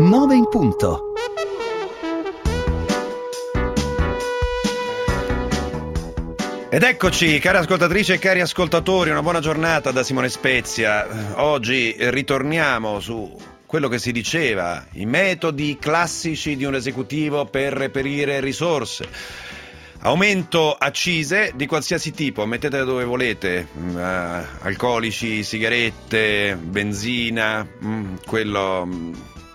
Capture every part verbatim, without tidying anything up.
nove in punto. Ed eccoci, cari ascoltatrici e cari ascoltatori, una buona giornata da Simone Spezia. Oggi ritorniamo su quello che si diceva, i metodi classici di un esecutivo per reperire risorse. Aumento accise di qualsiasi tipo, mettete dove volete, uh, alcolici, sigarette, benzina, mm, quello... Mm,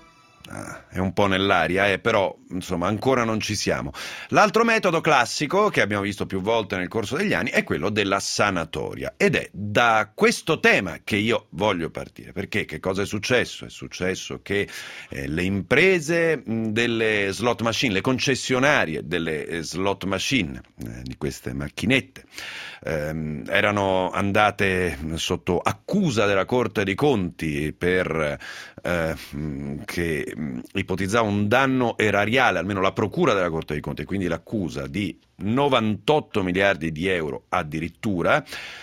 è un po' nell'aria, eh, però insomma ancora non ci siamo. L'altro metodo classico che abbiamo visto più volte nel corso degli anni è quello della sanatoria, ed è da questo tema che io voglio partire. Perché che cosa è successo? È successo che eh, le imprese mh, delle slot machine, le concessionarie delle eh, slot machine, eh, di queste macchinette, ehm, erano andate sotto accusa della Corte dei Conti per eh, mh, che ipotizzava un danno erariale, almeno la procura della Corte dei Conti, e quindi l'accusa di novantotto miliardi di euro addirittura,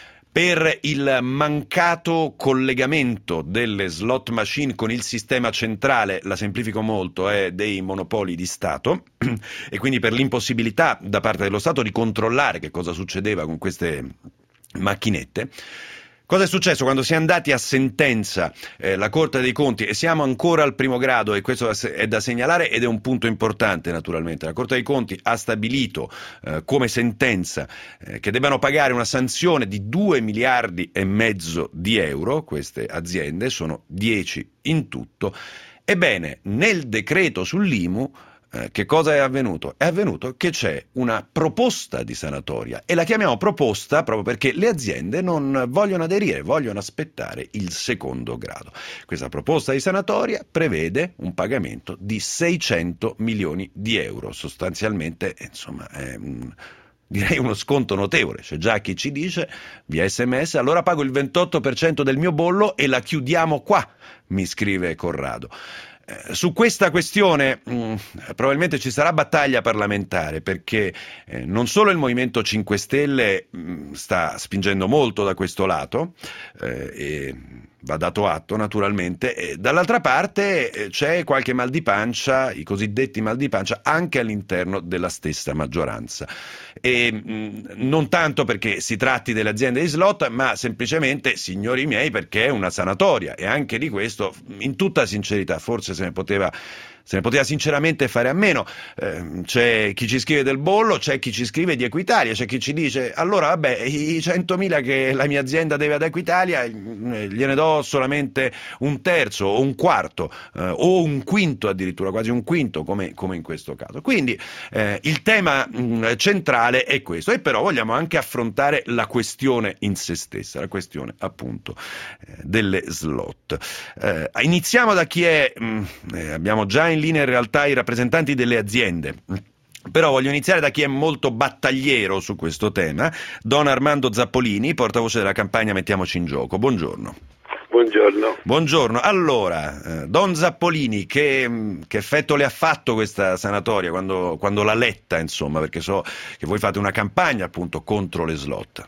per il mancato collegamento delle slot machine con il sistema centrale, la semplifico molto, è dei monopoli di Stato, e quindi per l'impossibilità da parte dello Stato di controllare che cosa succedeva con queste macchinette. Cosa è successo? Quando si è andati a sentenza eh, la Corte dei Conti, e siamo ancora al primo grado, e questo è da segnalare ed è un punto importante naturalmente, la Corte dei Conti ha stabilito eh, come sentenza eh, che debbano pagare una sanzione di due miliardi e mezzo di euro, queste aziende, sono dieci in tutto. Ebbene, nel decreto sull'I M U Eh, che cosa è avvenuto? È avvenuto che c'è una proposta di sanatoria, e la chiamiamo proposta proprio perché le aziende non vogliono aderire, vogliono aspettare il secondo grado. Questa proposta di sanatoria prevede un pagamento di seicento milioni di euro, sostanzialmente, insomma, è un... direi uno sconto notevole. C'è già chi ci dice via sms: allora pago il ventotto per cento del mio bollo e la chiudiamo qua, mi scrive Corrado. Eh, su questa questione mh, probabilmente ci sarà battaglia parlamentare, perché eh, non solo il Movimento cinque Stelle mh, sta spingendo molto da questo lato, eh, e va dato atto naturalmente, e dall'altra parte eh, c'è qualche mal di pancia, i cosiddetti mal di pancia, anche all'interno della stessa maggioranza, e mh, non tanto perché si tratti delle aziende di slot, ma semplicemente, signori miei, perché è una sanatoria, e anche di questo, in tutta sincerità, forse se ne poteva se ne poteva sinceramente fare a meno. Eh, c'è chi ci scrive del bollo, c'è chi ci scrive di Equitalia, c'è chi ci dice: allora vabbè, i centomila che la mia azienda deve ad Equitalia gliene do solamente un terzo o un quarto, eh, o un quinto, addirittura quasi un quinto, come, come in questo caso. Quindi eh, il tema mh, centrale è questo, e però vogliamo anche affrontare la questione in se stessa, la questione appunto eh, delle slot. Eh, iniziamo da chi è, mh, eh, abbiamo già in linea in realtà i rappresentanti delle aziende, però voglio iniziare da chi è molto battagliero su questo tema, Don Armando Zappolini, portavoce della campagna Mettiamoci in Gioco. Buongiorno. Buongiorno. Buongiorno. Allora, eh, Don Zappolini, che, che effetto le ha fatto questa sanatoria quando, quando l'ha letta, insomma, perché so che voi fate una campagna appunto contro le slot.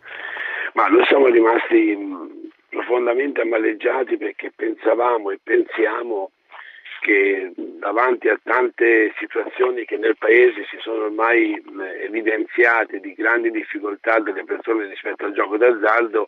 Ma noi siamo rimasti profondamente amareggiati, perché pensavamo e pensiamo che davanti a tante situazioni che nel Paese si sono ormai evidenziate di grandi difficoltà delle persone rispetto al gioco d'azzardo,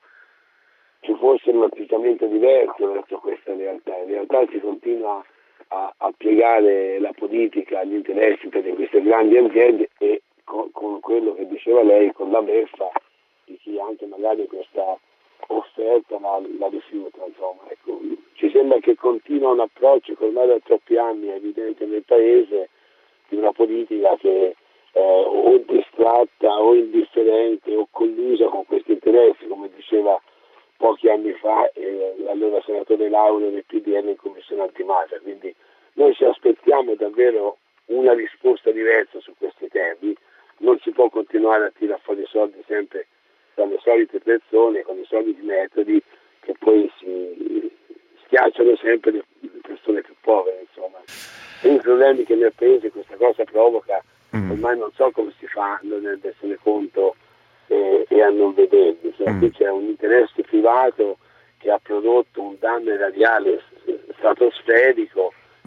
ci fosse un atteggiamento diverso verso questa realtà. In realtà si continua a, a piegare la politica agli interessi per queste grandi aziende, e con, con quello che diceva lei, con la beffa di chi anche magari questa offerta la, la rifiuta, insomma. Ecco, ci sembra che continua un approccio che ormai da troppi anni è evidente nel Paese, di una politica che eh, o distratta o indifferente o collusa con questi interessi, come diceva pochi anni fa eh, l'allora senatore Lauro del P D L in commissione antimafia. Quindi noi ci aspettiamo davvero una risposta diversa su questi temi. Non si può continuare a tirare fuori soldi sempre dalle solite persone, con i soliti metodi che poi si schiacciano sempre le persone più povere, insomma. E i problemi che nel Paese questa cosa provoca, ormai non so come si fa a non rendersene conto e, e a non vederli. Cioè, qui c'è un interesse privato che ha prodotto un danno erariale stratosferico e che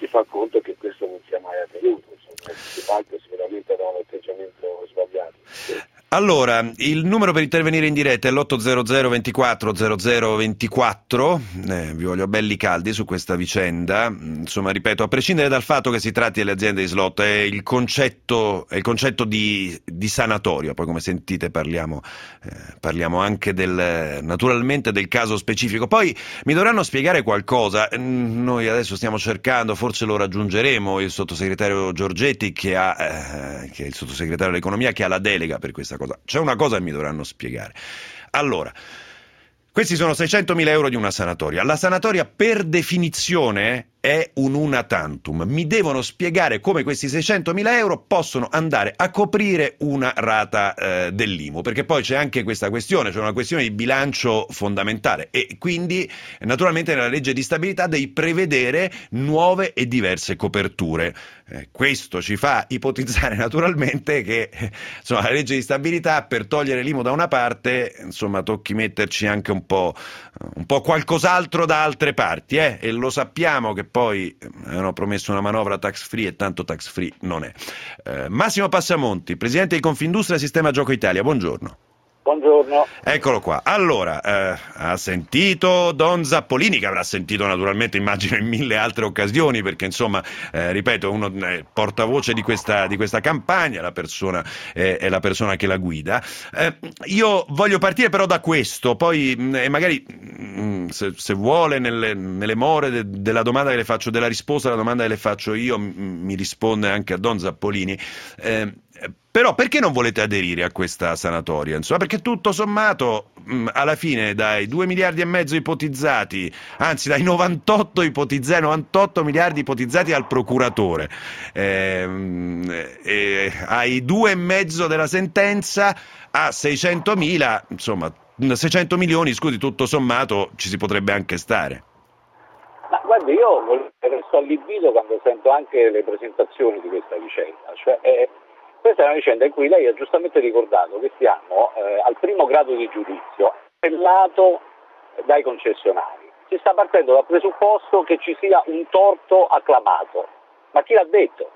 fa conto che questo non sia mai avvenuto, insomma, si parte sicuramente da un atteggiamento sbagliato. Allora, il numero per intervenire in diretta è l'otto zero zero ventiquattro zero zero ventiquattro, eh, vi voglio belli caldi su questa vicenda. Insomma, ripeto, a prescindere dal fatto che si tratti delle aziende di slot, è il concetto, è il concetto di, di sanatoria. Poi, come sentite, parliamo, eh, parliamo anche del, naturalmente del caso specifico. Poi mi dovranno spiegare qualcosa. Noi adesso stiamo cercando, forse lo raggiungeremo, il sottosegretario Giorgetti, che ha, eh, che è il sottosegretario dell'economia, che ha la delega per questa cosa. C'è una cosa che mi dovranno spiegare. Allora, questi sono seicentomila euro di una sanatoria. La sanatoria per definizione è un una tantum. Mi devono spiegare come questi seicentomila euro possono andare a coprire una rata eh, dell'I M U, perché poi c'è anche questa questione, c'è una questione di bilancio fondamentale e quindi naturalmente nella legge di stabilità devi prevedere nuove e diverse coperture. Eh, questo ci fa ipotizzare naturalmente che insomma, la legge di stabilità, per togliere l'I M U da una parte, insomma tocchi metterci anche un po', un po' qualcos'altro da altre parti, eh? E lo sappiamo che poi avevano promesso una manovra tax free e tanto tax free non è. Eh, Massimo Passamonti, presidente di Confindustria Sistema Gioco Italia, buongiorno. Buongiorno. Eccolo qua. Allora, eh, ha sentito Don Zappolini, che avrà sentito naturalmente, immagino, in mille altre occasioni, perché insomma, eh, ripeto, uno è portavoce di questa, di questa campagna, la persona è, è la persona che la guida. Eh, io voglio partire però da questo, poi mh, e magari mh, se, se vuole nelle, nelle more de, della domanda che le faccio, della risposta alla domanda che le faccio io, m- mi risponde anche a Don Zappolini. Eh, Però perché non volete aderire a questa sanatoria? Insomma, perché tutto sommato mh, alla fine dai due miliardi e mezzo ipotizzati, anzi dai novantotto ipotizzati, novantotto miliardi ipotizzati al procuratore, ehm, eh, ai due e mezzo della sentenza, a seicentomila, insomma seicento milioni, scusi, tutto sommato ci si potrebbe anche stare. Ma guardi, io resto allibito quando sento anche le presentazioni di questa vicenda, cioè eh, questa è una vicenda in cui lei ha giustamente ricordato che siamo eh, al primo grado di giudizio appellato dai concessionari. Si sta partendo dal presupposto che ci sia un torto acclamato. Ma chi l'ha detto?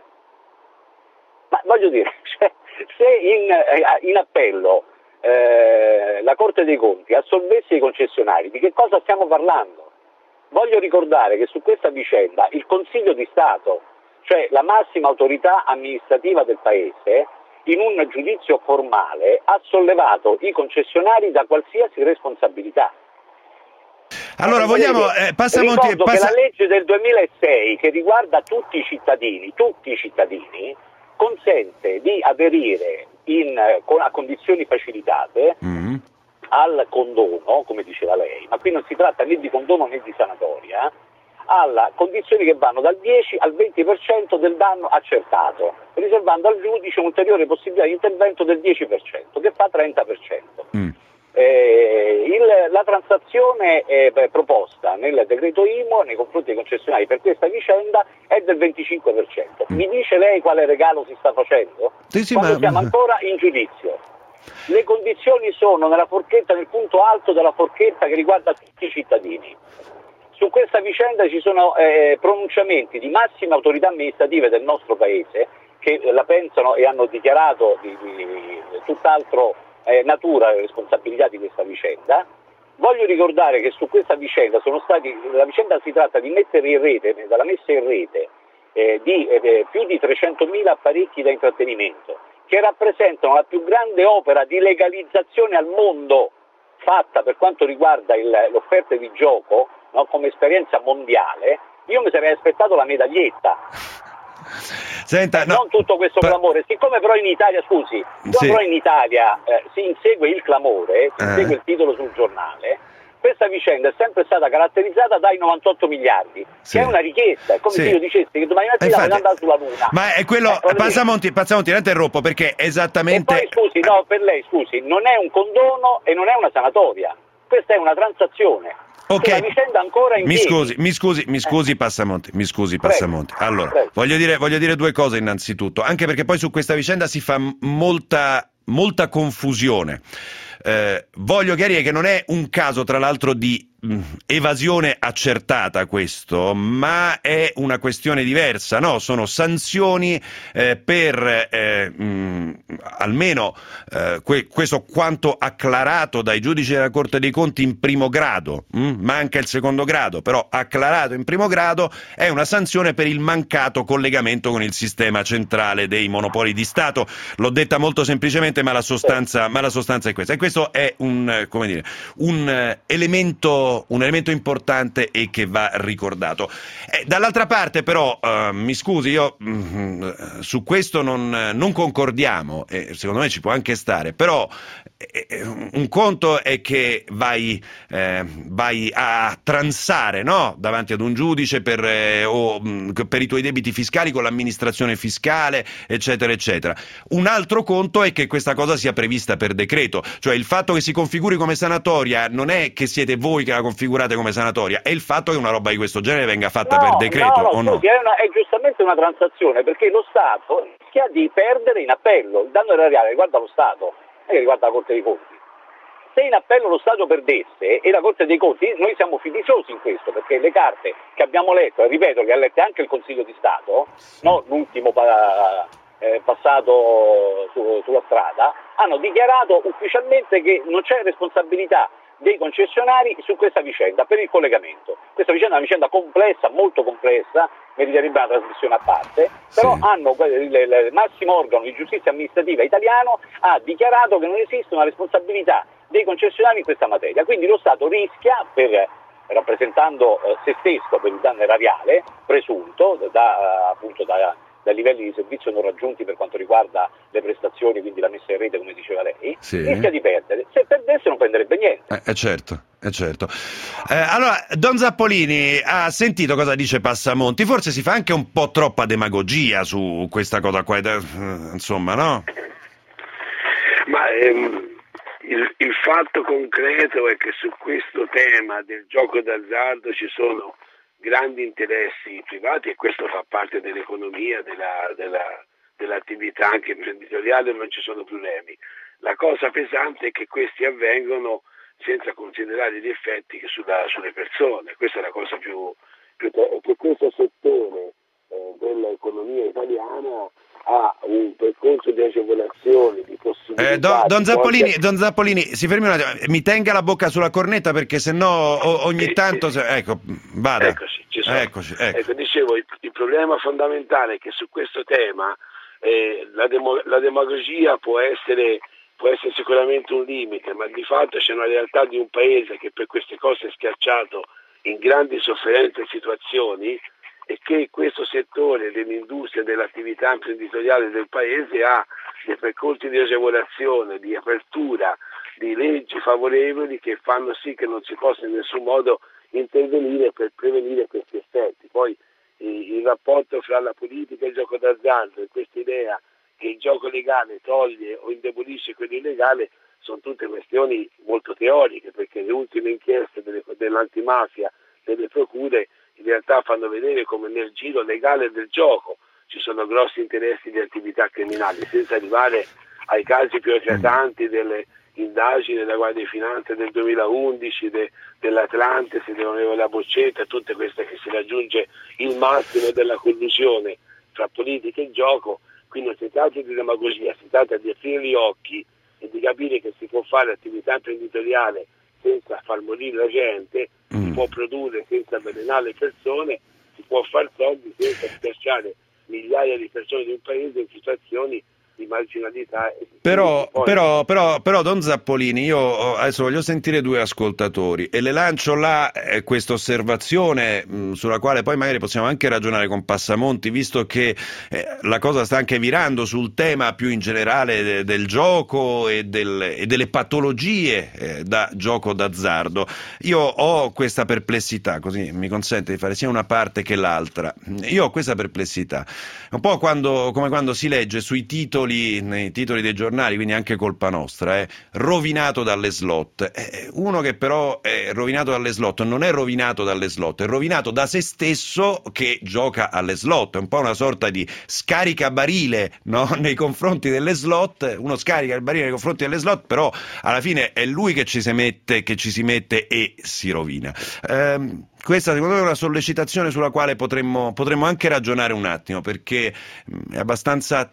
Ma voglio dire, cioè, se in, eh, in appello eh, la Corte dei Conti assolvesse i concessionari, di che cosa stiamo parlando? Voglio ricordare che su questa vicenda il Consiglio di Stato, cioè la massima autorità amministrativa del Paese, in un giudizio formale ha sollevato i concessionari da qualsiasi responsabilità. Allora vogliamo eh, Passamonti, ricordo passa... che la legge del duemilasei, che riguarda tutti i cittadini, tutti i cittadini, consente di aderire in, a condizioni facilitate mm. al condono, come diceva lei, ma qui non si tratta né di condono né di sanatoria, alla condizioni che vanno dal dieci al venti per cento del danno accertato, riservando al giudice un'ulteriore possibilità di intervento del dieci per cento, che fa trenta per cento. Mm. Eh, il, la transazione eh, beh, proposta nel decreto I M U nei confronti dei concessionari per questa vicenda è del venticinque per cento. Mm. Mi dice lei quale regalo si sta facendo? Sì, sì, Quando ma... siamo ancora in giudizio. Le condizioni sono nella forchetta, nel punto alto della forchetta che riguarda tutti i cittadini. Su questa vicenda ci sono eh, pronunciamenti di massime autorità amministrative del nostro Paese che eh, la pensano e hanno dichiarato di, di, di tutt'altro eh, natura le responsabilità di questa vicenda. Voglio ricordare che su questa vicenda sono stati, la vicenda si tratta di mettere in rete, dalla messa in rete eh, di eh, più di trecentomila apparecchi da intrattenimento che rappresentano la più grande opera di legalizzazione al mondo fatta per quanto riguarda il, l'offerta di gioco, no, come esperienza mondiale. Io mi sarei aspettato la medaglietta. Senta, no, non tutto questo pa- clamore, siccome però in Italia, scusi, sì. però in Italia eh, si insegue il clamore, si insegue eh. il titolo sul giornale, questa vicenda è sempre stata caratterizzata dai novantotto miliardi, sì. che è una richiesta, è come sì. se io dicessi che domani mattina voglio andare sulla Luna. Ma è quello, eh, Passamonti, Passamonti, la interrompo perché esattamente... E poi scusi, no, per lei scusi, non è un condono e non è una sanatoria, questa è una transazione. Ok, la vicenda ancora in mi piedi. scusi, mi scusi, mi scusi Passamonti, mi scusi Passamonti. Prego, allora, prego. voglio dire, voglio dire due cose innanzitutto, anche perché poi su questa vicenda si fa molta, molta confusione. eh, voglio chiarire che non è un caso, tra l'altro, di evasione accertata questo, ma è una questione diversa, no? Sono sanzioni eh, per eh, mh, almeno eh, que- questo quanto acclarato dai giudici della Corte dei Conti in primo grado, mh? manca il secondo grado, però acclarato in primo grado è una sanzione per il mancato collegamento con il sistema centrale dei monopoli di Stato. L'ho detta molto semplicemente, ma la sostanza, ma la sostanza è questa. E questo è un, come dire, un elemento un elemento importante e che va ricordato. Eh, dall'altra parte però, eh, mi scusi, io mh, su questo non, non concordiamo, e secondo me ci può anche stare, però eh, un conto è che vai, eh, vai a transare, no? davanti ad un giudice per, eh, o mh, per i tuoi debiti fiscali con l'amministrazione fiscale, eccetera, eccetera. Un altro conto è che questa cosa sia prevista per decreto, cioè il fatto che si configuri come sanatoria non è che siete voi che la configurate come sanatoria, è il fatto che una roba di questo genere venga fatta no, per decreto, no, no, o no? Scusi, è, una, è giustamente una transazione, perché lo Stato rischia di perdere in appello. Il danno erariale riguarda lo Stato, non è che riguarda la Corte dei Conti. Se in appello lo Stato perdesse e la Corte dei Conti, noi siamo fiduciosi in questo, perché le carte che abbiamo letto, e ripeto che ha letto anche il Consiglio di Stato, sì. no, l'ultimo pa- eh, passato su, sulla strada, hanno dichiarato ufficialmente che non c'è responsabilità dei concessionari su questa vicenda per il collegamento. Questa vicenda è una vicenda complessa, molto complessa, meriterebbe una trasmissione a parte, però sì. hanno il, il massimo organo di giustizia amministrativa italiano ha dichiarato che non esiste una responsabilità dei concessionari in questa materia, quindi lo Stato rischia, per, rappresentando eh, se stesso per il danno erariale presunto da, appunto da dai livelli di servizio non raggiunti per quanto riguarda le prestazioni, quindi la messa in rete, come diceva lei, sì. rischia di perdere. Se perdesse non prenderebbe niente. Eh, eh certo, è certo. Eh, allora, Don Zappolini ha sentito cosa dice Passamonti, forse si fa anche un po' troppa demagogia su questa cosa qua, insomma, no? Ma ehm, il, il fatto concreto è che su questo tema del gioco d'azzardo ci sono grandi interessi privati e questo fa parte dell'economia, della, della, dell'attività anche imprenditoriale, non ci sono problemi. La cosa pesante è che questi avvengono senza considerare gli effetti che sulla, sulle persone. Questa è la cosa più, più che questo settore eh, dell'economia italiana ha un percorso di agevolazioni, di possibilità. Eh, don, don, di Zappolini, volte... don Zappolini, si fermi un attimo, mi tenga la bocca sulla cornetta perché sennò o, ogni sì, tanto, sì. ecco, vada. Eccoci, ci sono. Eccoci, ecco. Ecco, dicevo, il, il problema fondamentale è che su questo tema eh, la, demo, la demagogia può essere, può essere sicuramente un limite, ma di fatto c'è una realtà di un paese che per queste cose è schiacciato in grandi sofferenze e situazioni, e che questo settore dell'industria e dell'attività imprenditoriale del paese ha dei percorsi di agevolazione, di apertura, di leggi favorevoli che fanno sì che non si possa in nessun modo intervenire per prevenire questi effetti. Poi eh, il rapporto fra la politica e il gioco d'azzardo e questa idea che il gioco legale toglie o indebolisce quello illegale sono tutte questioni molto teoriche, perché le ultime inchieste delle, dell'antimafia, delle procure, in realtà fanno vedere come nel giro legale del gioco ci sono grossi interessi di attività criminali, senza arrivare ai casi più eclatanti delle indagini della Guardia di Finanza del duemilaundici, de, dell'Atlantis, dell'onorevole Boccetta, tutte queste che si raggiunge il massimo della collusione tra politica e gioco. Qui non si tratta di demagogia, si tratta di aprire gli occhi e di capire che si può fare attività imprenditoriale senza far morire la gente, mm. si può produrre senza avvelenare le persone, si può far soldi senza schiacciare migliaia di persone di un paese in situazioni di marginalità. Però, però, però, però, Don Zappolini, io adesso voglio sentire due ascoltatori e le lancio là eh, questa osservazione mh, sulla quale poi magari possiamo anche ragionare con Passamonti, visto che eh, la cosa sta anche virando sul tema più in generale de, del gioco e, del, e delle patologie eh, da gioco d'azzardo. Io ho questa perplessità, così mi consente di fare sia una parte che l'altra. Io ho questa perplessità, un po' quando, come quando si legge sui titoli titoli, nei titoli dei giornali, quindi anche colpa nostra, eh, rovinato dalle slot. Eh, uno che però è rovinato dalle slot non è rovinato dalle slot, è rovinato da se stesso che gioca alle slot, è un po' una sorta di scaricabarile, no? Nei confronti delle slot, uno scarica il barile nei confronti delle slot, però alla fine è lui che ci si mette, che ci si mette e si rovina. Ehm, Questa secondo me è una sollecitazione sulla quale potremmo, potremmo anche ragionare un attimo, perché è abbastanza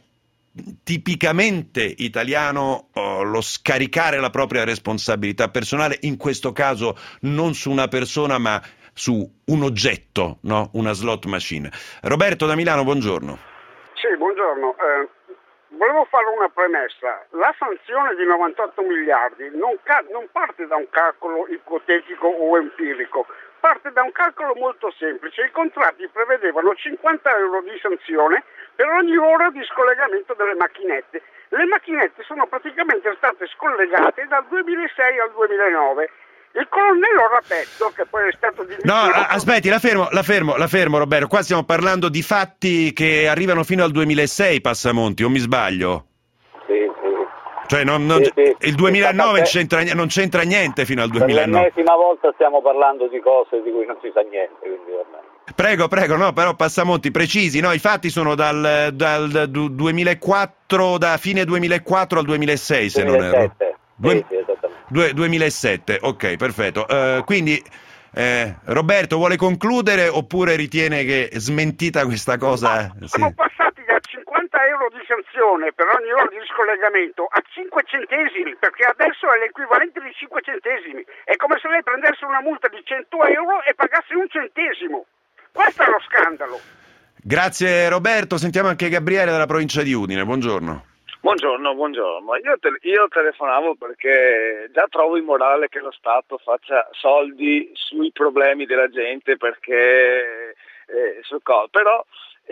tipicamente italiano oh, lo scaricare la propria responsabilità personale, in questo caso non su una persona ma su un oggetto, no? Una slot machine. Roberto da Milano, buongiorno. Sì, buongiorno. Eh, volevo fare una premessa. La sanzione di novantotto miliardi non, ca- non parte da un calcolo ipotetico o empirico, parte da un calcolo molto semplice. I contratti prevedevano cinquanta euro di sanzione per ogni ora di scollegamento delle macchinette. Le macchinette sono praticamente state scollegate dal duemilasei al duemilanove. Il colonnello Rapetto, che poi è stato dimesso... No, aspetti, la fermo, la fermo, la fermo Roberto, qua stiamo parlando di fatti che arrivano fino al duemilasei, Passamonti, o mi sbaglio? Sì, sì. Cioè non, non, sì, sì. il duemilanove c'entra, non c'entra niente fino al duemilanove. Per l'ennesima volta stiamo parlando di cose di cui non si sa niente, quindi vabbè. Prego, prego, no, però Passamonti, precisi, no, i fatti sono dal, dal duemilaquattro, da fine duemilaquattro al duemilasei, se non erro. Due, sì, sì, esattamente. Due, duemilasette, ok, perfetto. Uh, quindi eh, Roberto vuole concludere oppure ritiene che smentita questa cosa? Ma, sì. Siamo passati da cinquanta euro di sanzione per ogni ora di scollegamento a cinque centesimi, perché adesso è l'equivalente di cinque centesimi. È come se lei prendesse una multa di cento euro e pagasse un centesimo. Questo è lo scandalo. Grazie Roberto, sentiamo anche Gabriele dalla provincia di Udine, buongiorno. Buongiorno, buongiorno. Io, te- io telefonavo perché già trovo immorale che lo Stato faccia soldi sui problemi della gente perché eh, sul co- però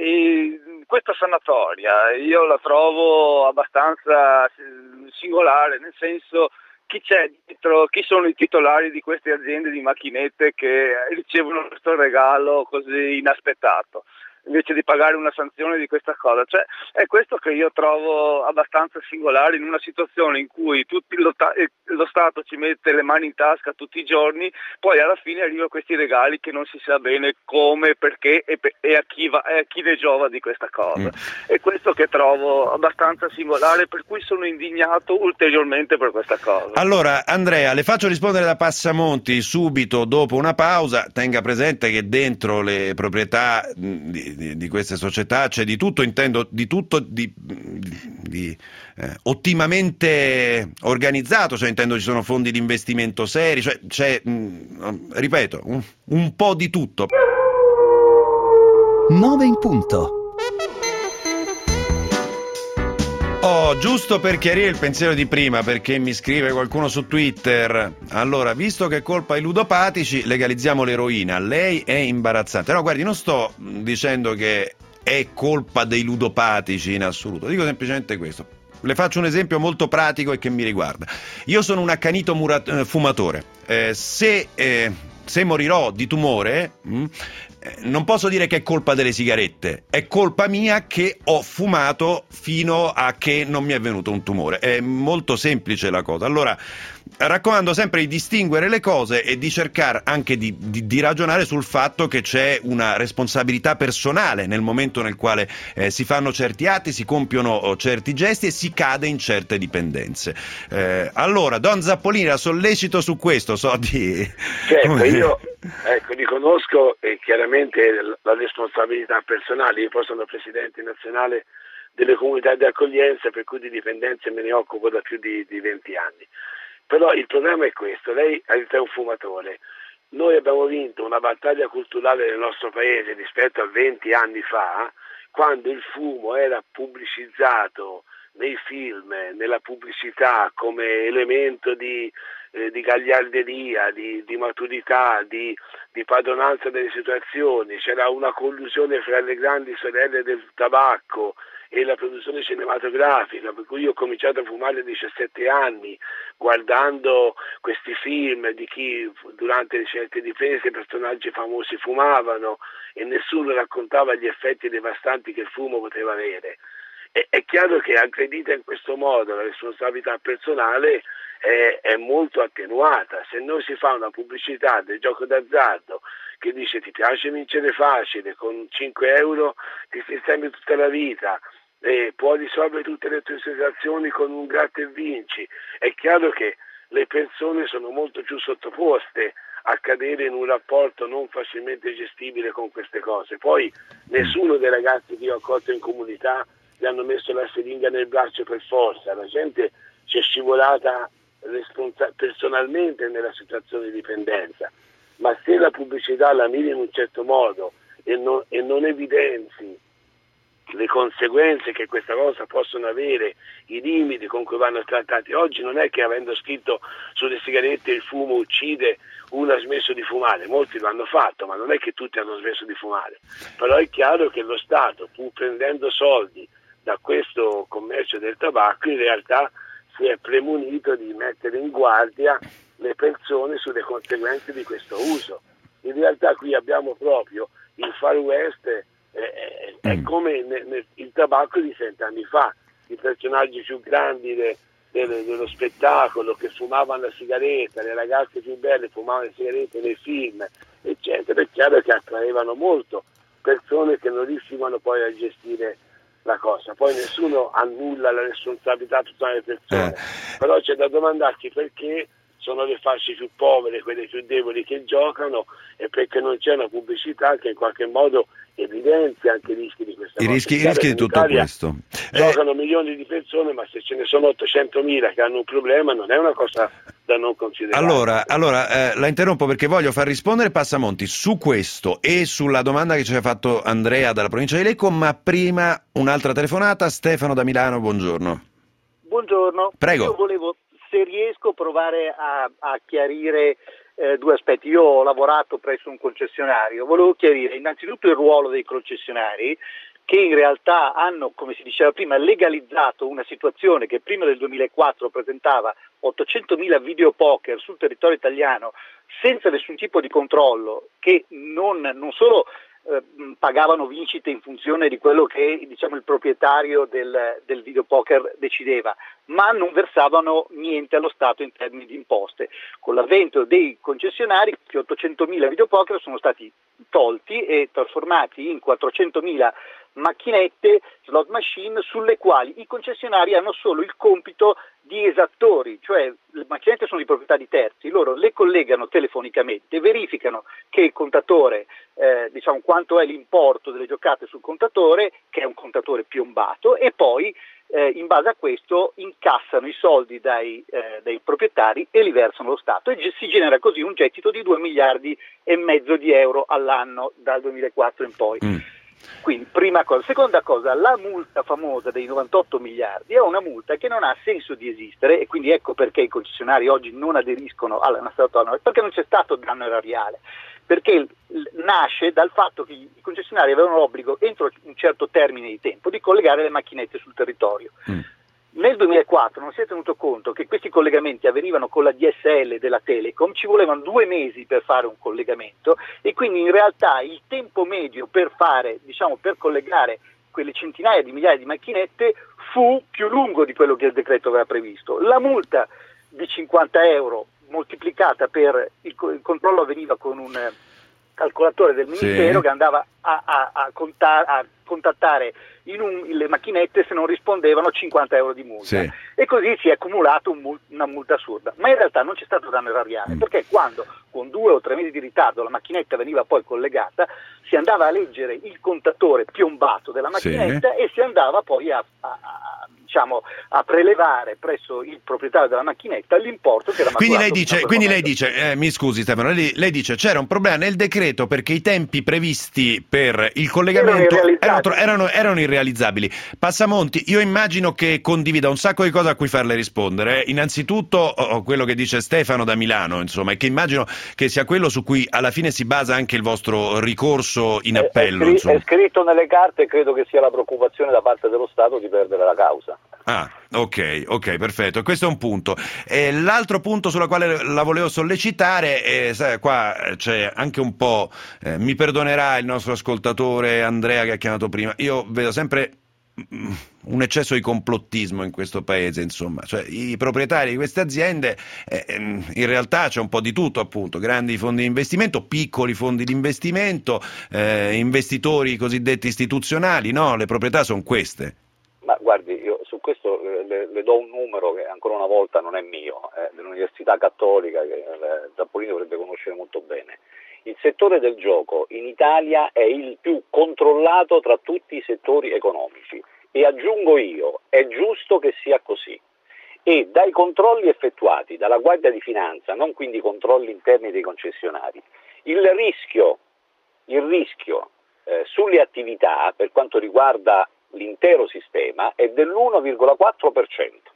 eh, questa sanatoria io la trovo abbastanza singolare, nel senso chi c'è dietro, chi sono i titolari di queste aziende di macchinette che ricevono questo regalo così inaspettato, invece di pagare una sanzione di questa cosa. Cioè, è questo che io trovo abbastanza singolare in una situazione in cui tutti lo, ta- lo Stato ci mette le mani in tasca tutti i giorni, poi alla fine arrivano questi regali che non si sa bene come, perché e, pe- e a, chi va- e a chi ne giova di questa cosa. Mm. È questo che trovo abbastanza singolare, per cui sono indignato ulteriormente per questa cosa. Allora, Andrea, le faccio rispondere da Passamonti subito dopo una pausa. Tenga presente che dentro le proprietà di Di, di queste società c'è di tutto, intendo di tutto di, di, di eh, ottimamente organizzato, cioè intendo ci sono fondi di investimento seri, cioè c'è, mh, ripeto, un, un po' di tutto. nove in punto. Oh, giusto per chiarire il pensiero di prima, perché mi scrive qualcuno su Twitter, allora, visto che è colpa ai ludopatici, legalizziamo l'eroina, lei è imbarazzante. No, guardi, non sto dicendo che è colpa dei ludopatici in assoluto, dico semplicemente questo. Le faccio un esempio molto pratico e che mi riguarda. Io sono un accanito mura- fumatore, eh, se, eh, se morirò di tumore... Mh, non posso dire che è colpa delle sigarette, è colpa mia che ho fumato fino a che non mi è venuto un tumore. È molto semplice la cosa. Allora, raccomando sempre di distinguere le cose e di cercare anche di, di, di ragionare sul fatto che c'è una responsabilità personale nel momento nel quale eh, si fanno certi atti, si compiono certi gesti e si cade in certe dipendenze. Eh, allora, Don Zappolini, la sollecito su questo, so di... Certo, io ecco, riconosco eh, chiaramente la responsabilità personale. Io poi sono presidente nazionale delle comunità di accoglienza, per cui di dipendenze me ne occupo da più di, di venti anni. Però il problema è questo, lei è un fumatore, noi abbiamo vinto una battaglia culturale nel nostro paese rispetto a venti anni fa, quando il fumo era pubblicizzato nei film, nella pubblicità come elemento di, eh, di gagliarderia, di, di maturità, di, di padronanza delle situazioni. C'era una collusione fra le grandi sorelle del tabacco e la produzione cinematografica, per cui io ho cominciato a fumare a diciassette anni, guardando questi film di chi durante certe riprese personaggi famosi fumavano e nessuno raccontava gli effetti devastanti che il fumo poteva avere. è, è chiaro che aggredita in questo modo la responsabilità personale è, è molto attenuata. Se noi si fa una pubblicità del gioco d'azzardo che dice ti piace vincere facile, con cinque euro ti sistemi tutta la vita, e puoi risolvere tutte le tue situazioni con un gratta e vinci, è chiaro che le persone sono molto più sottoposte a cadere in un rapporto non facilmente gestibile con queste cose. Poi nessuno dei ragazzi che io ho accolto in comunità gli hanno messo la siringa nel braccio per forza, la gente ci è scivolata responsa- personalmente nella situazione di dipendenza, ma se la pubblicità la miri in un certo modo e non, e non evidenzi le conseguenze che questa cosa possono avere, i limiti con cui vanno trattati. Oggi non è che avendo scritto sulle sigarette il fumo uccide, uno ha smesso di fumare, molti lo hanno fatto, ma non è che tutti hanno smesso di fumare. Però è chiaro che lo Stato, pur prendendo soldi da questo commercio del tabacco, in realtà si è premunito di mettere in guardia le persone sulle conseguenze di questo uso. In realtà qui abbiamo proprio il Far West. Eh, è mm. come nel, nel, il tabacco di cent'anni fa, i personaggi più grandi de, de, dello spettacolo che fumavano la sigaretta, le ragazze più belle fumavano le sigarette nei film, eccetera. È chiaro che attraevano molto persone che non riuscivano poi a gestire la cosa. Poi nessuno annulla la responsabilià totale delle persone, eh. però c'è da domandarsi perché sono le fasce più povere, quelle più deboli che giocano, e perché non c'è una pubblicità che in qualche modo evidenzia anche i rischi di questa I cosa. rischi, i rischi di tutto Italia questo. Giocano eh, milioni di persone, ma se ce ne sono ottocentomila che hanno un problema non è una cosa da non considerare. Allora, allora eh, la interrompo perché voglio far rispondere Passamonti su questo e sulla domanda che ci ha fatto Andrea dalla provincia di Lecco, ma prima un'altra telefonata. Stefano da Milano, buongiorno. Buongiorno. Prego. Io volevo, se riesco, provare a, a chiarire eh, due aspetti. Io ho lavorato presso un concessionario, volevo chiarire innanzitutto il ruolo dei concessionari, che in realtà hanno, come si diceva prima, legalizzato una situazione che prima del duemilaquattro presentava ottocentomila videopoker sul territorio italiano senza nessun tipo di controllo, che non, non solo eh, pagavano vincite in funzione di quello che, diciamo, il proprietario del, del videopoker decideva, ma non versavano niente allo Stato in termini di imposte. Con l'avvento dei concessionari, questi ottocentomila videopoker sono stati tolti e trasformati in quattrocentomila macchinette, slot machine, sulle quali i concessionari hanno solo il compito di esattori, cioè le macchinette sono di proprietà di terzi, loro le collegano telefonicamente, verificano che il contatore, eh, diciamo quanto è l'importo delle giocate sul contatore, che è un contatore piombato, e poi eh, in base a questo incassano i soldi dai, eh, dai proprietari e li versano allo Stato, e si genera così un gettito di due miliardi e mezzo di euro all'anno dal duemilaquattro in poi. Mm. Quindi, prima cosa. Seconda cosa, la multa famosa dei novantotto miliardi è una multa che non ha senso di esistere, e quindi ecco perché i concessionari oggi non aderiscono alla nostra autonoma, perché non c'è stato danno erariale, perché nasce dal fatto che i concessionari avevano l'obbligo entro un certo termine di tempo di collegare le macchinette sul territorio. Mm. Nel duemilaquattro non si è tenuto conto che questi collegamenti avvenivano con la D S L della Telecom, ci volevano due mesi per fare un collegamento, e quindi in realtà il tempo medio per fare, diciamo, per collegare quelle centinaia di migliaia di macchinette fu più lungo di quello che il decreto aveva previsto. La multa di cinquanta euro moltiplicata per il, il controllo avveniva con un calcolatore del Ministero, sì, che andava a, a, a, contar, a contattare in un, le macchinette, se non rispondevano cinquanta euro di multa, sì, e così si è accumulato un, una multa assurda. Ma in realtà non c'è stato danno erariale, mm. perché quando con due o tre mesi di ritardo la macchinetta veniva poi collegata, si andava a leggere il contatore piombato della macchinetta, sì, e si andava poi a, a, a, diciamo, a prelevare presso il proprietario della macchinetta l'importo che era maturato. Quindi lei dice, quindi lei dice eh, mi scusi Stefano, lei, lei dice c'era un problema nel decreto perché i tempi previsti per il collegamento erano, erano, erano irrealizzabili. Passamonti, io immagino che condivida un sacco di cose a cui farle rispondere. Innanzitutto oh, quello che dice Stefano da Milano, insomma, e che immagino che sia quello su cui alla fine si basa anche il vostro ricorso in appello. È, è, insomma. È scritto nelle carte, e credo che sia la preoccupazione da parte dello Stato di perdere la causa. Ah, ok, ok, perfetto. Questo è un punto. E l'altro punto sulla quale la volevo sollecitare, è, sai, qua c'è anche un po', eh, mi perdonerà il nostro ascoltatore Andrea che ha chiamato prima, io vedo sempre un eccesso di complottismo in questo paese, insomma, cioè i proprietari di queste aziende, eh, in realtà c'è un po' di tutto, appunto, grandi fondi di investimento, piccoli fondi di investimento, eh, investitori cosiddetti istituzionali, no? Le proprietà sono queste. Ma guardi, io su questo le, le do un numero che ancora una volta non è mio, eh, dell'Università Cattolica, che eh, Zappolini dovrebbe conoscere molto bene. Il settore del gioco in Italia è il più controllato tra tutti i settori economici e aggiungo io, è giusto che sia così. E dai controlli effettuati dalla Guardia di Finanza, non quindi controlli interni dei concessionari, il rischio, il rischio eh, sulle attività per quanto riguarda l'intero sistema è dell'uno virgola quattro per cento.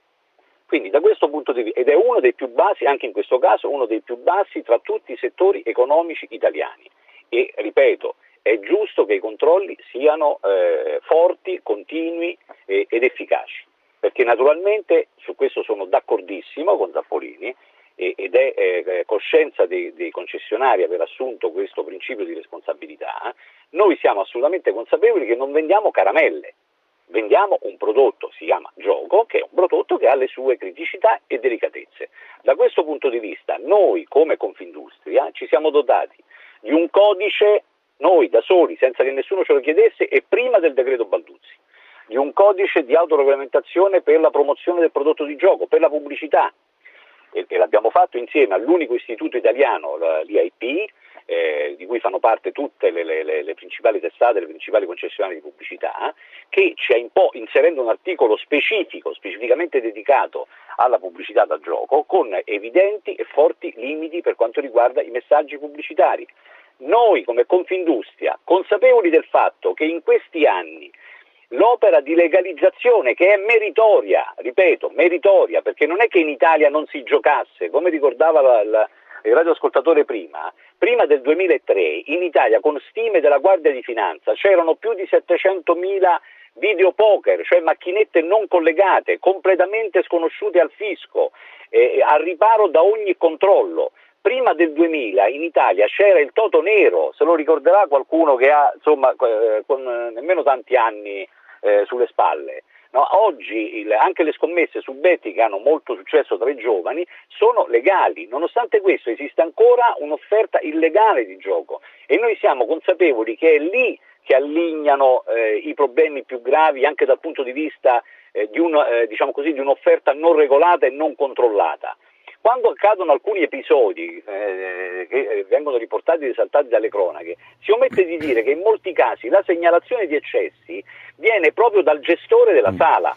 Quindi da questo punto di vista, ed è uno dei più bassi, anche in questo caso, uno dei più bassi tra tutti i settori economici italiani. E ripeto, è giusto che i controlli siano eh, forti, continui eh, ed efficaci, perché naturalmente su questo sono d'accordissimo con Zappolini eh, ed è eh, coscienza dei, dei concessionari aver assunto questo principio di responsabilità. Noi siamo assolutamente consapevoli che non vendiamo caramelle. Vendiamo un prodotto, si chiama gioco, che è un prodotto che ha le sue criticità e delicatezze. Da questo punto di vista noi come Confindustria ci siamo dotati di un codice, noi da soli, senza che nessuno ce lo chiedesse e prima del decreto Balduzzi, di un codice di autoregolamentazione per la promozione del prodotto di gioco, per la pubblicità, e, e l'abbiamo fatto insieme all'unico istituto italiano, l'I I P, Eh, di cui fanno parte tutte le, le, le principali testate, le principali concessionarie di pubblicità, che ci ha impo- inserendo un articolo specifico, specificamente dedicato alla pubblicità da gioco, con evidenti e forti limiti per quanto riguarda i messaggi pubblicitari. Noi come Confindustria, consapevoli del fatto che in questi anni l'opera di legalizzazione, che è meritoria, ripeto, meritoria, perché non è che in Italia non si giocasse, come ricordava la, la il radioascoltatore prima, prima del duemilatré in Italia con stime della Guardia di Finanza c'erano più di settecentomila videopoker, cioè macchinette non collegate, completamente sconosciute al fisco, eh, al riparo da ogni controllo. Prima del duemila in Italia c'era il Toto Nero, se lo ricorderà qualcuno che ha insomma eh, con nemmeno tanti anni eh, sulle spalle. No, oggi il, anche le scommesse su betti che hanno molto successo tra i giovani sono legali, nonostante questo esiste ancora un'offerta illegale di gioco e noi siamo consapevoli che è lì che allignano eh, i problemi più gravi anche dal punto di vista eh, di, un, eh, diciamo così, di un'offerta non regolata e non controllata. Quando accadono alcuni episodi eh, che vengono riportati e risaltati dalle cronache, si omette di dire che in molti casi la segnalazione di eccessi viene proprio dal gestore della sala.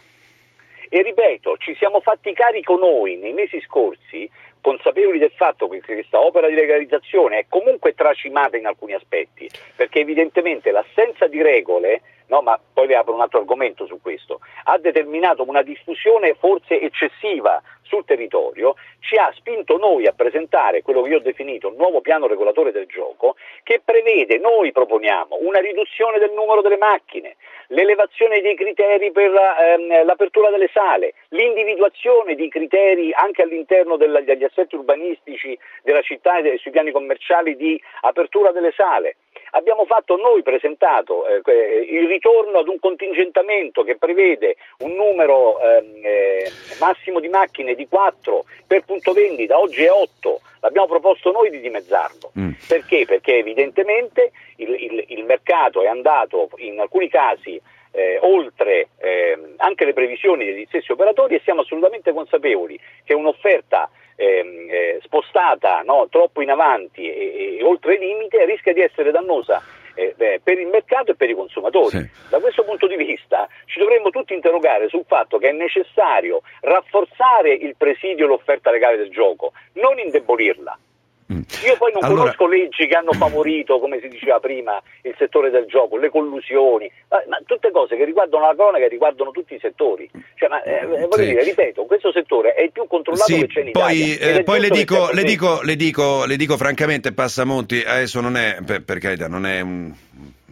E ripeto, ci siamo fatti carico noi nei mesi scorsi, consapevoli del fatto che questa opera di legalizzazione è comunque tracimata in alcuni aspetti, perché evidentemente l'assenza di regole, no, ma poi le apro un altro argomento su questo, ha determinato una diffusione forse eccessiva sul territorio, ci ha spinto noi a presentare quello che io ho definito un nuovo piano regolatore del gioco che prevede, noi proponiamo, una riduzione del numero delle macchine, l'elevazione dei criteri per la, ehm, l'apertura delle sale, l'individuazione di criteri anche all'interno del, degli assetti urbanistici della città e sui piani commerciali di apertura delle sale. Abbiamo fatto noi presentato eh, il ritorno ad un contingentamento che prevede un numero eh, massimo di macchine di quattro per punto vendita, oggi è otto, l'abbiamo proposto noi di dimezzarlo. Mm. Perché? Perché evidentemente il, il, il mercato è andato in alcuni casi eh, oltre eh, anche le previsioni degli stessi operatori e siamo assolutamente consapevoli che un'offerta Eh, eh, spostata no, troppo in avanti e, e oltre il limite rischia di essere dannosa eh, beh, per il mercato e per i consumatori. Sì. Da questo punto di vista ci dovremmo tutti interrogare sul fatto che è necessario rafforzare il presidio e l'offerta legale del gioco, non indebolirla. Io poi non allora... conosco leggi che hanno favorito, come si diceva prima, il settore del gioco, le collusioni, ma, ma tutte cose che riguardano la cronaca e riguardano tutti i settori. Cioè, ma, eh, voglio sì. dire, ripeto, questo settore è il più controllato sì, che c'è in poi, Italia. Eh, poi le dico, le, dico, le, dico, le dico francamente, Passamonti, adesso non è, per, per carità, non è un...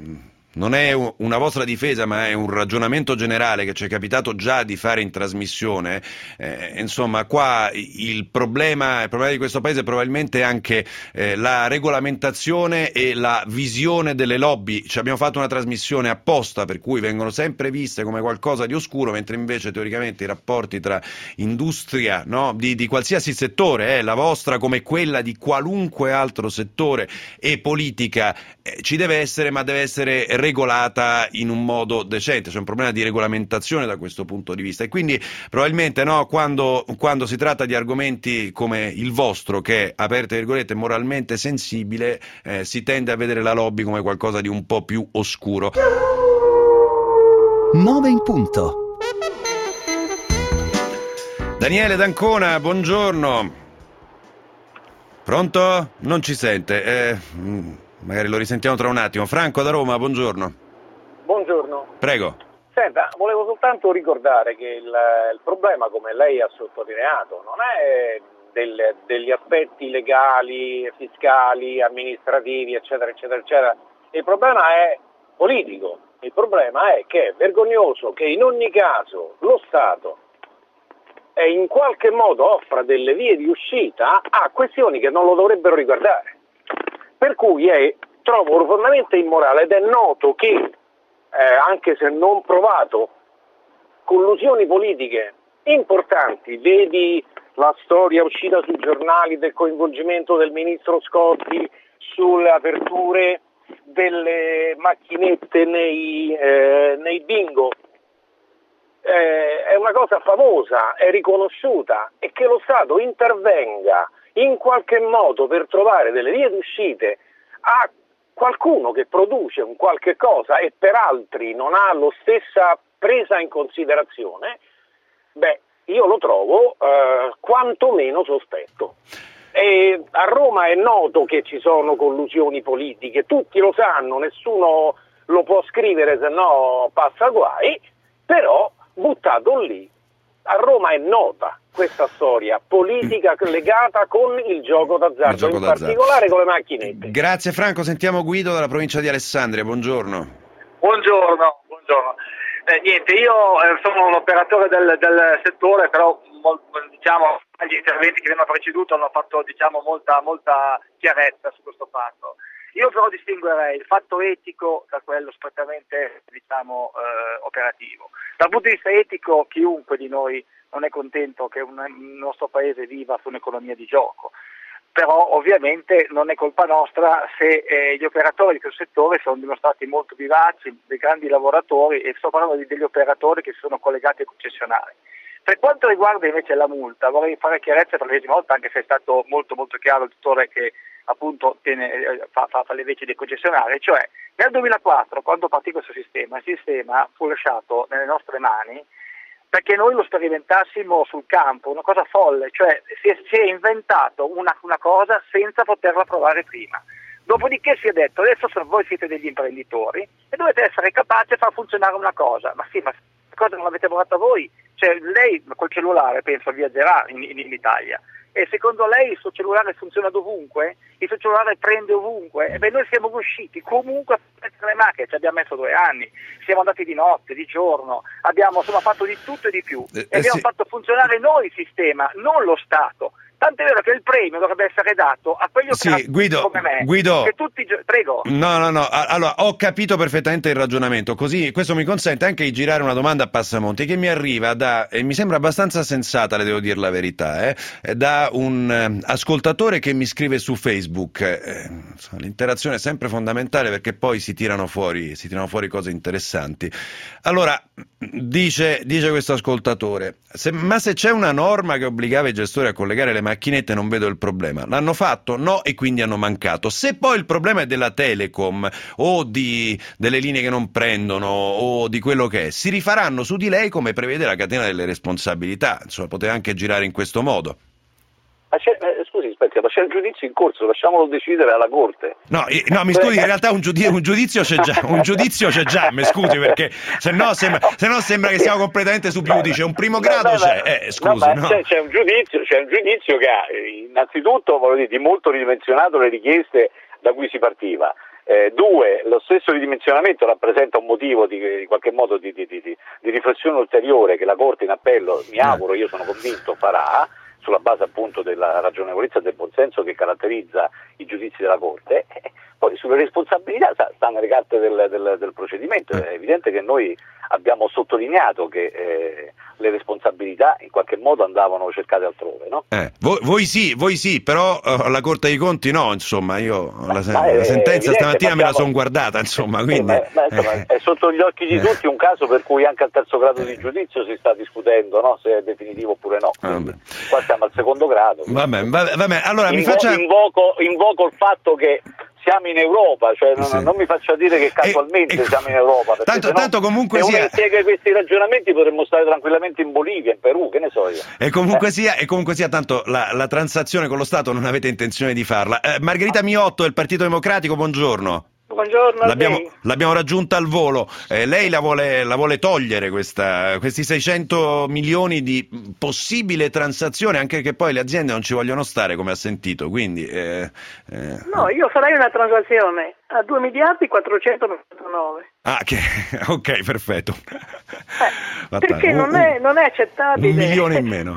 non è una vostra difesa, ma è un ragionamento generale che ci è capitato già di fare in trasmissione. Eh, insomma, qua il problema, il problema di questo paese è probabilmente anche eh, la regolamentazione e la visione delle lobby. Ci abbiamo fatto una trasmissione apposta per cui vengono sempre viste come qualcosa di oscuro, mentre invece teoricamente i rapporti tra industria, no, di, di qualsiasi settore, eh, la vostra come quella di qualunque altro settore, e politica, eh, ci deve essere, ma deve essere regolata in un modo decente. C'è un problema di regolamentazione da questo punto di vista, e quindi probabilmente, no, quando, quando si tratta di argomenti come il vostro, che è, aperte virgolette, moralmente sensibile, eh, si tende a vedere la lobby come qualcosa di un po' più oscuro. nove in punto. Daniele d'Ancona, buongiorno. Pronto? Non ci sente. Eh, magari lo risentiamo tra un attimo. Franco da Roma, buongiorno. Buongiorno. Prego. Senta, volevo soltanto ricordare che il, il problema, come lei ha sottolineato, non è del, degli aspetti legali, fiscali, amministrativi, eccetera, eccetera, eccetera. Il problema è politico. Il problema è che è vergognoso che in ogni caso lo Stato e in qualche modo offra delle vie di uscita a questioni che non lo dovrebbero riguardare. Per cui è, trovo profondamente immorale, ed è noto che, eh, anche se non provato, collusioni politiche importanti, vedi la storia uscita sui giornali del coinvolgimento del ministro Scotti sulle aperture delle macchinette nei, eh, nei bingo, Eh, è una cosa famosa, è riconosciuta, e che lo Stato intervenga in qualche modo per trovare delle vie d'uscite a qualcuno che produce un qualche cosa e per altri non ha la stessa presa in considerazione, beh, io lo trovo eh, quantomeno sospetto. E a Roma è noto che ci sono collusioni politiche, tutti lo sanno, nessuno lo può scrivere, se no passa guai, però buttato lì, a Roma è nota questa storia politica legata con il gioco d'azzardo, il gioco in d'azzardo. Particolare con le macchinette. Grazie Franco, sentiamo Guido dalla provincia di Alessandria, buongiorno. Buongiorno, buongiorno. Eh, niente, io eh, sono un operatore del, del settore, però mol, diciamo gli interventi che mi hanno preceduto hanno fatto diciamo molta, molta chiarezza su questo fatto. Io però distinguerei il fatto etico da quello strettamente diciamo eh, operativo. Dal punto di vista etico, chiunque di noi non è contento che un, il nostro paese viva su un'economia di gioco, però ovviamente non è colpa nostra se eh, gli operatori di questo settore sono dimostrati molto vivaci, dei grandi lavoratori, e sto parlando di, degli operatori che si sono collegati ai concessionari. Per quanto riguarda invece la multa, vorrei fare chiarezza per l'ennesima volta, anche se è stato molto molto chiaro il dottore che appunto tiene, fa, fa, fa le veci dei concessionari, cioè nel duemilaquattro, quando partì questo sistema, il sistema fu lasciato nelle nostre mani perché noi lo sperimentassimo sul campo, una cosa folle, cioè si è, si è inventato una, una cosa senza poterla provare prima. Dopodiché si è detto, adesso voi siete degli imprenditori e dovete essere capaci di far funzionare una cosa, ma sì, ma cosa non l'avete provata voi? Cioè lei col cellulare penso viaggerà in, in, in Italia, e secondo lei il suo cellulare funziona dovunque? Il suo cellulare prende ovunque? E beh, noi siamo riusciti comunque a mettere le macchine, ci abbiamo messo due anni, siamo andati di notte, di giorno, abbiamo insomma fatto di tutto e di più, eh, e abbiamo sì. fatto funzionare noi il sistema, non lo Stato. Tant'è vero che il premio dovrebbe essere dato a quegli operatori sì, Guido, come me, Guido, che tutti gio- prego. No, no, no, allora ho capito perfettamente il ragionamento, così questo mi consente anche di girare una domanda a Passamonti che mi arriva da, e mi sembra abbastanza sensata, le devo dire la verità, eh, da un eh, ascoltatore che mi scrive su Facebook. Eh, l'interazione è sempre fondamentale perché poi si tirano fuori, si tirano fuori cose interessanti. Allora, dice, dice questo ascoltatore, se, ma se c'è una norma che obbligava i gestori a collegare le macchinette non vedo il problema. L'hanno fatto? No, e quindi hanno mancato. Se poi il problema è della Telecom o di delle linee che non prendono o di quello che è, si rifaranno su di lei come prevede la catena delle responsabilità. Insomma, poteva anche girare in questo modo. Ma c'è, eh, scusi, aspetta, ma c'è il giudizio in corso, lasciamolo decidere alla Corte. No, eh, no mi scusi, in realtà un, giudizio, un giudizio c'è già, un giudizio c'è già, mi scusi, perché se no sembra, se no sembra che siamo completamente su giudice, un primo grado c'è, eh, scusi. No, no. C'è, c'è, un giudizio, c'è un giudizio che ha innanzitutto, voglio dire, di molto ridimensionato le richieste da cui si partiva. Eh, due, lo stesso ridimensionamento rappresenta un motivo di, in qualche modo di, di, di, di riflessione ulteriore che la Corte in appello, mi auguro, io sono convinto, farà, sulla base appunto della ragionevolezza e del buonsenso che caratterizza i giudizi della Corte. Eh, poi sulle responsabilità stanno nelle carte del, del, del procedimento. È evidente che noi abbiamo sottolineato che eh, le responsabilità in qualche modo andavano cercate altrove, no? Eh, voi, voi sì, voi sì, però uh, la Corte dei Conti no, insomma, io la, sen- è, la sentenza evidente, stamattina me la siamo... sono guardata, insomma, quindi... Eh, ma, ma, insomma, eh. È sotto gli occhi di tutti un caso per cui anche al terzo grado di giudizio si sta discutendo, no? Se è definitivo oppure no. Quindi, qua siamo al secondo grado. Vabbè, vabbè, vabbè. Allora Invo- mi faccia... invoco, invoco il fatto che siamo in Europa, cioè non, sì. non mi faccia dire che casualmente e, e, siamo in Europa, perché tanto, sennò, tanto comunque se sia... uno spiega questi ragionamenti potremmo stare tranquillamente in Bolivia, in Perù, che ne so io. E comunque eh. sia, e comunque sia tanto la, la transazione con lo Stato non avete intenzione di farla. Eh, Margherita Miotto del Partito Democratico, buongiorno. Buongiorno a l'abbiamo, lei. l'abbiamo raggiunta al volo. Eh, lei la vuole, la vuole togliere questa, questi seicento milioni di possibile transazione, anche che poi le aziende non ci vogliono stare, come ha sentito. Quindi, eh, eh. No, io farei una transazione a due miliardi quattrocentonovantanove. Ah, che, ok, perfetto. Eh, perché non è, non è accettabile. Un milione in meno.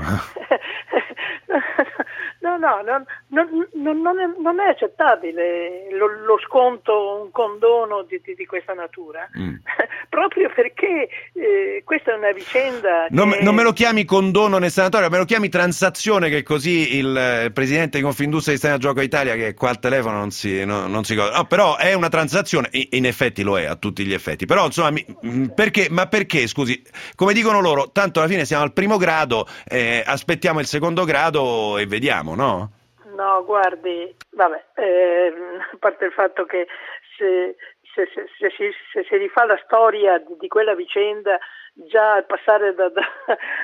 No, no, non, non, non, è, non è accettabile lo, lo sconto, un condono di, di, di questa natura, mm. proprio perché eh, questa è una vicenda non, che... non me lo chiami condono nel sanatorio, me lo chiami transazione, che così il, il presidente di Confindustria di Stena Gioco Italia, che qua al telefono non si, no, non si no, però è una transazione, in effetti lo è a tutti gli effetti, però insomma mi, perché, ma perché, scusi, come dicono loro, tanto alla fine siamo al primo grado, eh, aspettiamo il secondo grado e vediamo, no? No, guardi, vabbè, eh, a parte il fatto che se, se, se, se, se, se si rifà la storia di, di quella vicenda, già al passare da, da,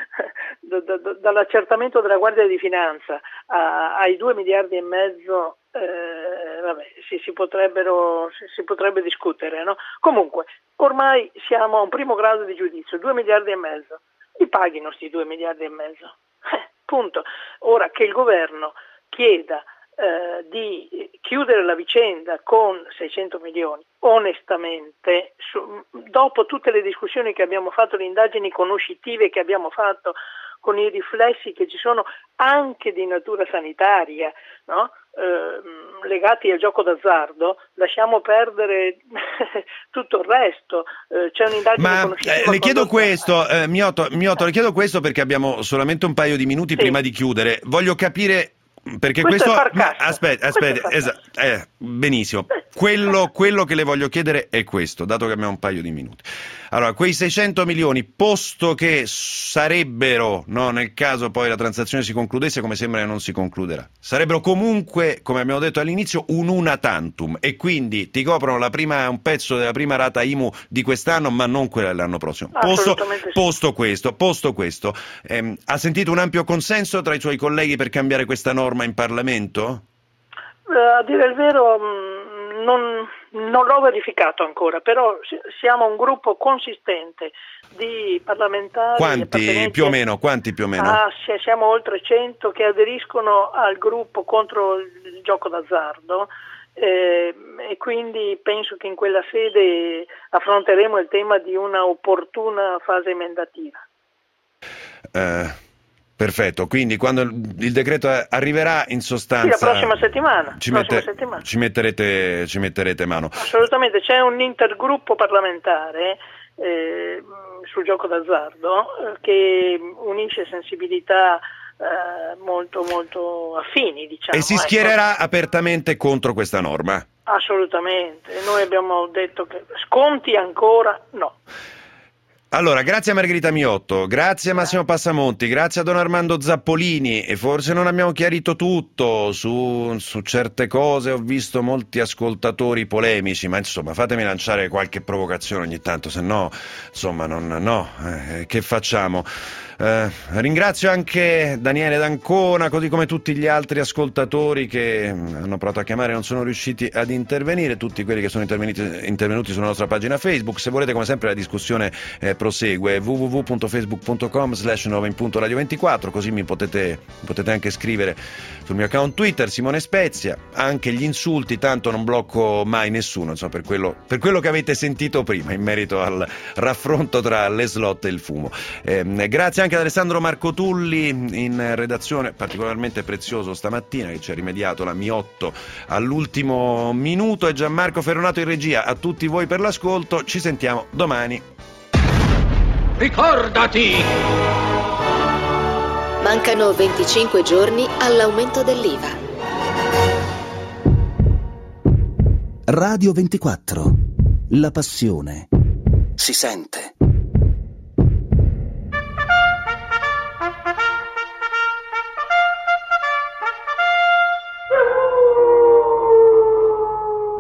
da, da, da, dall'accertamento della Guardia di Finanza a, ai due miliardi e mezzo, eh, vabbè, si, si potrebbero si, si potrebbe discutere, no? Comunque, ormai siamo a un primo grado di giudizio, due miliardi e mezzo, li paghino sti due miliardi e mezzo. Eh, punto. Ora che il governo chieda eh, di chiudere la vicenda con seicento milioni, onestamente, su, dopo tutte le discussioni che abbiamo fatto, le indagini conoscitive che abbiamo fatto, con i riflessi che ci sono anche di natura sanitaria, no? eh, legati al gioco d'azzardo, lasciamo perdere tutto il resto. Eh, c'è un'indagine Ma conoscitiva. Eh, le chiedo condotta... questo, eh, Miotto, Miotto, le chiedo questo perché abbiamo solamente un paio di minuti sì. prima di chiudere. Voglio capire... Perché questo, questo ma, aspetta, aspetta, esatto, eh, benissimo. Quello, quello che le voglio chiedere è questo, dato che abbiamo un paio di minuti. Allora, quei seicento milioni, posto che sarebbero, no, nel caso poi la transazione si concludesse, come sembra che non si concluderà, sarebbero comunque, come abbiamo detto all'inizio, un una tantum, e quindi ti coprono la prima, un pezzo della prima rata I M U di quest'anno, ma non quella dell'anno prossimo. Posto, sì. posto questo, posto questo, ehm, ha sentito un ampio consenso tra i suoi colleghi per cambiare questa norma in Parlamento? Uh, a dire il vero non, non l'ho verificato ancora, però siamo un gruppo consistente di parlamentari. Quanti più o meno? Quanti più o meno? Ah, siamo oltre cento che aderiscono al gruppo contro il gioco d'azzardo. Eh, e quindi penso che in quella sede affronteremo il tema di una opportuna fase emendativa. Eh. Perfetto, quindi quando il decreto arriverà, in sostanza... Sì, la prossima settimana. Ci, prossima mette, settimana. ci, metterete, ci metterete mano. Assolutamente, c'è un intergruppo parlamentare eh, sul gioco d'azzardo eh, che unisce sensibilità eh, molto molto affini, diciamo. E si ecco. schiererà apertamente contro questa norma? Assolutamente, noi abbiamo detto che sconti ancora no. Allora, grazie a Margherita Miotto, grazie a Massimo Passamonti, grazie a Don Armando Zappolini, e forse non abbiamo chiarito tutto su, su certe cose, ho visto molti ascoltatori polemici, ma insomma fatemi lanciare qualche provocazione ogni tanto, se no, insomma, non, no, eh, che facciamo? Eh, ringrazio anche Daniele D'Ancona, così come tutti gli altri ascoltatori che hanno provato a chiamare e non sono riusciti ad intervenire, tutti quelli che sono intervenuti, intervenuti sulla nostra pagina Facebook. Se volete, come sempre, la discussione eh, prosegue. w w w punto facebook punto com slash nove in punto radio ventiquattro, così mi potete, potete anche scrivere sul mio account Twitter, Simone Spezia, anche gli insulti, tanto non blocco mai nessuno, insomma, per quello, per quello che avete sentito prima in merito al raffronto tra le slot e il fumo. Eh, grazie anche ad Alessandro Marcotulli in redazione, particolarmente prezioso stamattina, che ci ha rimediato la Miotto all'ultimo minuto, e Gianmarco Ferronato in regia. A tutti voi per l'ascolto, ci sentiamo domani. Ricordati! Mancano venticinque giorni all'aumento dell'I V A. Radio ventiquattro. La passione si sente.